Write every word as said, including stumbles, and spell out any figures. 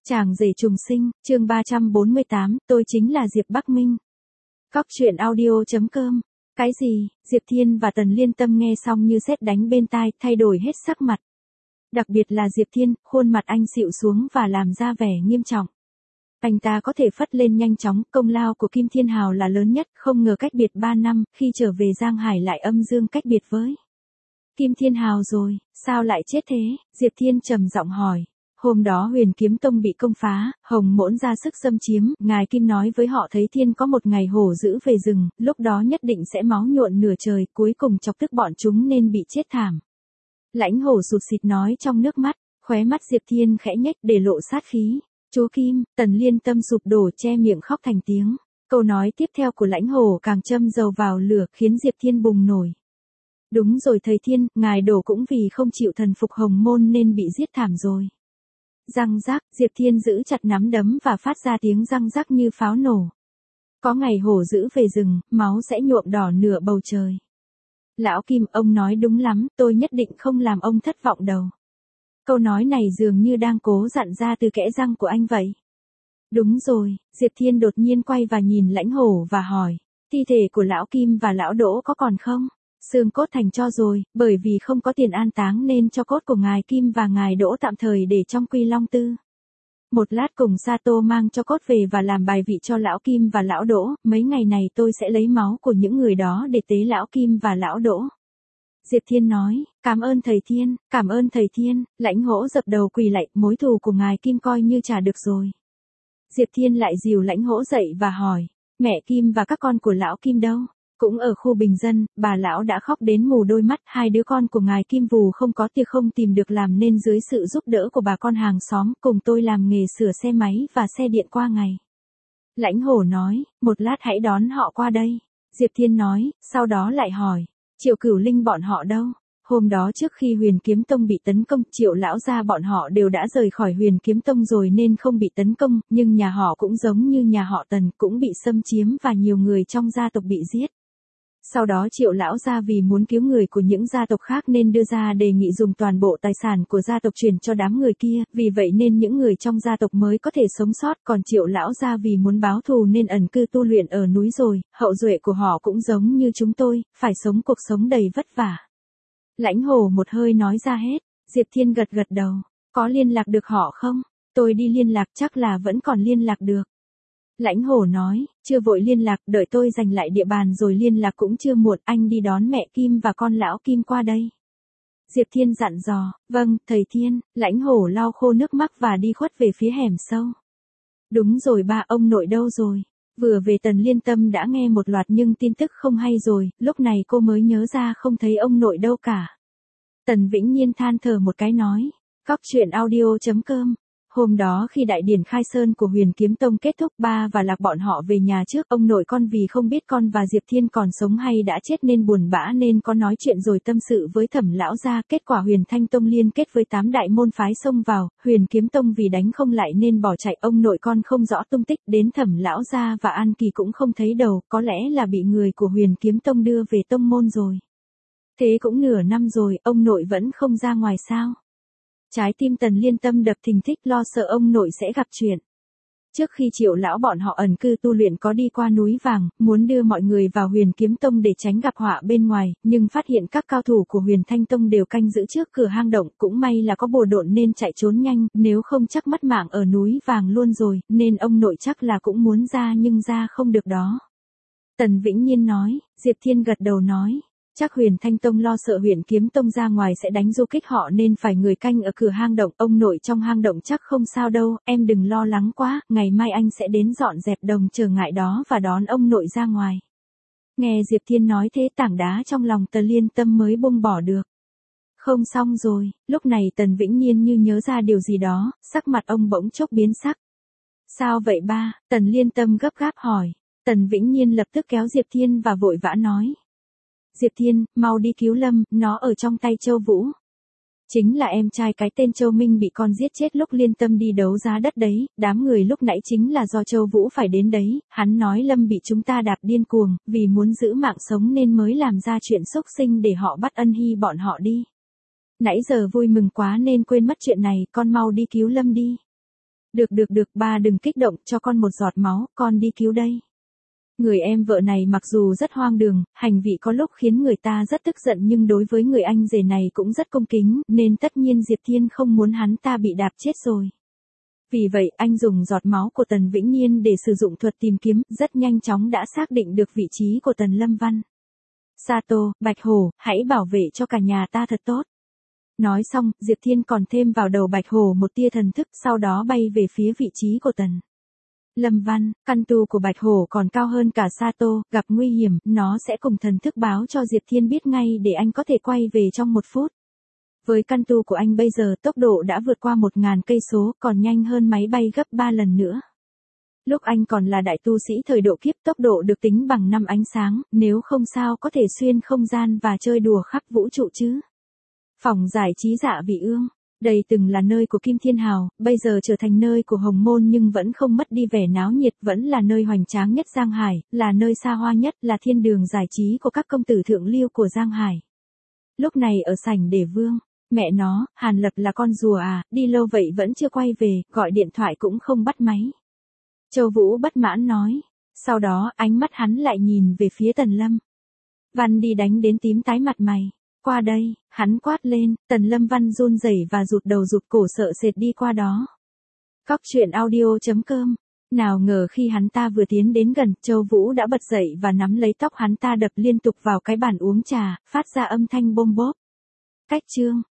Chàng rể trùng sinh, chương ba trăm bốn mươi tám, tôi chính là Diệp Bắc Minh. Cóc truyện audio chấm com. Cái gì? Diệp Thiên và Tần Liên Tâm nghe xong như sét đánh bên tai, thay đổi hết sắc mặt. Đặc biệt là Diệp Thiên, khuôn mặt anh xịu xuống và làm ra vẻ nghiêm trọng. Anh ta có thể phất lên nhanh chóng, công lao của Kim Thiên Hào là lớn nhất, không ngờ cách biệt ba năm, khi trở về Giang Hải lại âm dương cách biệt với Kim Thiên Hào rồi, sao lại chết thế? Diệp Thiên trầm giọng hỏi. Hôm đó Huyền Kiếm Tông bị công phá, Hồng Mỗn ra sức xâm chiếm, ngài Kim nói với họ thấy Thiên có một ngày hổ dữ về rừng, lúc đó nhất định sẽ máu nhuộn nửa trời, cuối cùng chọc tức bọn chúng nên bị chết thảm. Lãnh Hổ sụt sịt nói trong nước mắt, khóe mắt Diệp Thiên khẽ nhếch để lộ sát khí. Chú Kim, Tần Liên Tâm sụp đổ che miệng khóc thành tiếng. Câu nói tiếp theo của Lãnh Hổ càng châm dầu vào lửa, khiến Diệp Thiên bùng nổi. Đúng rồi thầy Thiên, ngài đổ cũng vì không chịu thần phục Hồng Môn nên bị giết thảm rồi. Răng rắc, Diệp Thiên giữ chặt nắm đấm và phát ra tiếng răng rắc như pháo nổ. Có ngày hổ dữ về rừng, máu sẽ nhuộm đỏ nửa bầu trời. Lão Kim, ông nói đúng lắm, tôi nhất định không làm ông thất vọng đâu. Câu nói này dường như đang cố dặn ra từ kẽ răng của anh vậy. Đúng rồi, Diệp Thiên đột nhiên quay và nhìn Lãnh Hổ và hỏi, thi thể của Lão Kim và Lão Đỗ có còn không? Xương cốt thành tro rồi, bởi vì không có tiền an táng nên cho cốt của ngài Kim và ngài Đỗ tạm thời để trong Quy Long Tư. Một lát cùng Sato mang cho cốt về và làm bài vị cho Lão Kim và Lão Đỗ, mấy ngày này tôi sẽ lấy máu của những người đó để tế Lão Kim và Lão Đỗ. Diệp Thiên nói, cảm ơn thầy Thiên, cảm ơn thầy Thiên. Lãnh Hổ dập đầu quỳ lạy, mối thù của ngài Kim coi như trả được rồi. Diệp Thiên lại dìu Lãnh Hổ dậy và hỏi, mẹ Kim và các con của Lão Kim đâu? Cũng ở khu bình dân, bà lão đã khóc đến mù đôi mắt, hai đứa con của ngài Kim Vù không có tiệc không tìm được làm nên dưới sự giúp đỡ của bà con hàng xóm, cùng tôi làm nghề sửa xe máy và xe điện qua ngày. Lãnh Hổ nói, một lát hãy đón họ qua đây. Diệp Thiên nói, sau đó lại hỏi, Triệu Cửu Linh bọn họ đâu? Hôm đó trước khi Huyền Kiếm Tông bị tấn công, Triệu lão gia bọn họ đều đã rời khỏi Huyền Kiếm Tông rồi nên không bị tấn công, nhưng nhà họ cũng giống như nhà họ Tần, cũng bị xâm chiếm và nhiều người trong gia tộc bị giết. Sau đó Triệu lão gia vì muốn cứu người của những gia tộc khác nên đưa ra đề nghị dùng toàn bộ tài sản của gia tộc chuyển cho đám người kia, vì vậy nên những người trong gia tộc mới có thể sống sót, còn Triệu lão gia vì muốn báo thù nên ẩn cư tu luyện ở núi rồi, hậu duệ của họ cũng giống như chúng tôi, phải sống cuộc sống đầy vất vả. Lãnh Hổ một hơi nói ra hết. Diệp Thiên gật gật đầu, có liên lạc được họ không? Tôi đi liên lạc, chắc là vẫn còn liên lạc được. Lãnh Hổ nói, chưa vội liên lạc, đợi tôi giành lại địa bàn rồi liên lạc cũng chưa muộn, anh đi đón mẹ Kim và con Lão Kim qua đây. Diệp Thiên dặn dò, vâng, thầy Thiên. Lãnh Hổ lau khô nước mắt và đi khuất về phía hẻm sâu. Đúng rồi ba, ông nội đâu rồi? Vừa về Tần Liên Tâm đã nghe một loạt nhưng tin tức không hay rồi, lúc này cô mới nhớ ra không thấy ông nội đâu cả. Tần Vĩnh Nhiên than thở một cái nói, cóc truyện audio chấm com. Hôm đó khi đại điển khai sơn của Huyền Kiếm Tông kết thúc, ba và Lạc bọn họ về nhà trước, ông nội con vì không biết con và Diệp Thiên còn sống hay đã chết nên buồn bã nên có nói chuyện rồi tâm sự với Thẩm lão gia, kết quả Huyền Thanh Tông liên kết với tám đại môn phái xông vào, Huyền Kiếm Tông vì đánh không lại nên bỏ chạy, ông nội con không rõ tung tích, đến Thẩm lão gia và An Kỳ cũng không thấy đầu, có lẽ là bị người của Huyền Kiếm Tông đưa về tông môn rồi. Thế cũng nửa năm rồi, ông nội vẫn không ra ngoài sao? Trái tim Tần Liên Tâm đập thình thịch, lo sợ ông nội sẽ gặp chuyện. Trước khi Triệu lão bọn họ ẩn cư tu luyện có đi qua núi vàng, muốn đưa mọi người vào Huyền Kiếm Tông để tránh gặp họa bên ngoài, nhưng phát hiện các cao thủ của Huyền Thanh Tông đều canh giữ trước cửa hang động, cũng may là có bồ độn nên chạy trốn nhanh, nếu không chắc mất mạng ở núi vàng luôn rồi, nên ông nội chắc là cũng muốn ra nhưng ra không được đó. Tần Vĩnh Nhiên nói. Diệp Thiên gật đầu nói, chắc Huyền Thanh Tông lo sợ Huyền Kiếm Tông ra ngoài sẽ đánh du kích họ nên phải người canh ở cửa hang động, ông nội trong hang động chắc không sao đâu, em đừng lo lắng quá, ngày mai anh sẽ đến dọn dẹp đồng trở ngại đó và đón ông nội ra ngoài. Nghe Diệp Thiên nói thế tảng đá trong lòng Tần Liên Tâm mới buông bỏ được. Không xong rồi, lúc này Tần Vĩnh Nhiên như nhớ ra điều gì đó, sắc mặt ông bỗng chốc biến sắc. Sao vậy ba? Tần Liên Tâm gấp gáp hỏi. Tần Vĩnh Nhiên lập tức kéo Diệp Thiên và vội vã nói. Diệp Thiên, mau đi cứu Lâm, nó ở trong tay Châu Vũ. Chính là em trai cái tên Châu Minh bị con giết chết lúc Liên Tâm đi đấu giá đất đấy, đám người lúc nãy chính là do Châu Vũ phải đến đấy, hắn nói Lâm bị chúng ta đạp điên cuồng, vì muốn giữ mạng sống nên mới làm ra chuyện xúc sinh để họ bắt Ân Hy bọn họ đi. Nãy giờ vui mừng quá nên quên mất chuyện này, con mau đi cứu Lâm đi. Được được được, ba đừng kích động, cho con một giọt máu, con đi cứu đây. Người em vợ này mặc dù rất hoang đường, hành vi có lúc khiến người ta rất tức giận nhưng đối với người anh rể này cũng rất cung kính, nên tất nhiên Diệp Thiên không muốn hắn ta bị đạp chết rồi. Vì vậy, anh dùng giọt máu của Tần Vĩnh Niên để sử dụng thuật tìm kiếm, rất nhanh chóng đã xác định được vị trí của Tần Lâm Văn. Sato, Bạch Hổ, hãy bảo vệ cho cả nhà ta thật tốt. Nói xong, Diệp Thiên còn thêm vào đầu Bạch Hổ một tia thần thức, sau đó bay về phía vị trí của Tần Lâm Văn. Căn tu của Bạch Hổ còn cao hơn cả Sato, gặp nguy hiểm, nó sẽ cùng thần thức báo cho Diệp Thiên biết ngay để anh có thể quay về trong một phút. Với căn tu của anh bây giờ tốc độ đã vượt qua một nghìn cây số, còn nhanh hơn máy bay gấp ba lần nữa. Lúc anh còn là đại tu sĩ thời độ kiếp, tốc độ được tính bằng năm ánh sáng, nếu không sao có thể xuyên không gian và chơi đùa khắp vũ trụ chứ. Phòng giải trí Dạ Vị Ương. Đây từng là nơi của Kim Thiên Hào, bây giờ trở thành nơi của Hồng Môn nhưng vẫn không mất đi vẻ náo nhiệt, vẫn là nơi hoành tráng nhất Giang Hải, là nơi xa hoa nhất, là thiên đường giải trí của các công tử thượng lưu của Giang Hải. Lúc này ở sảnh Đề Vương, mẹ nó, Hàn Lập là con rùa à, đi lâu vậy vẫn chưa quay về, gọi điện thoại cũng không bắt máy. Châu Vũ bất mãn nói, sau đó ánh mắt hắn lại nhìn về phía Tần Lâm Văn đi đánh đến tím tái mặt mày. Qua đây, hắn quát lên, Tần Lâm Văn run rẩy và rụt đầu rụt cổ sợ sệt đi qua đó. Cóc truyện audio chấm com. Nào ngờ khi hắn ta vừa tiến đến gần, Châu Vũ đã bật dậy và nắm lấy tóc hắn ta đập liên tục vào cái bàn uống trà, phát ra âm thanh bôm bốp. Cách chương.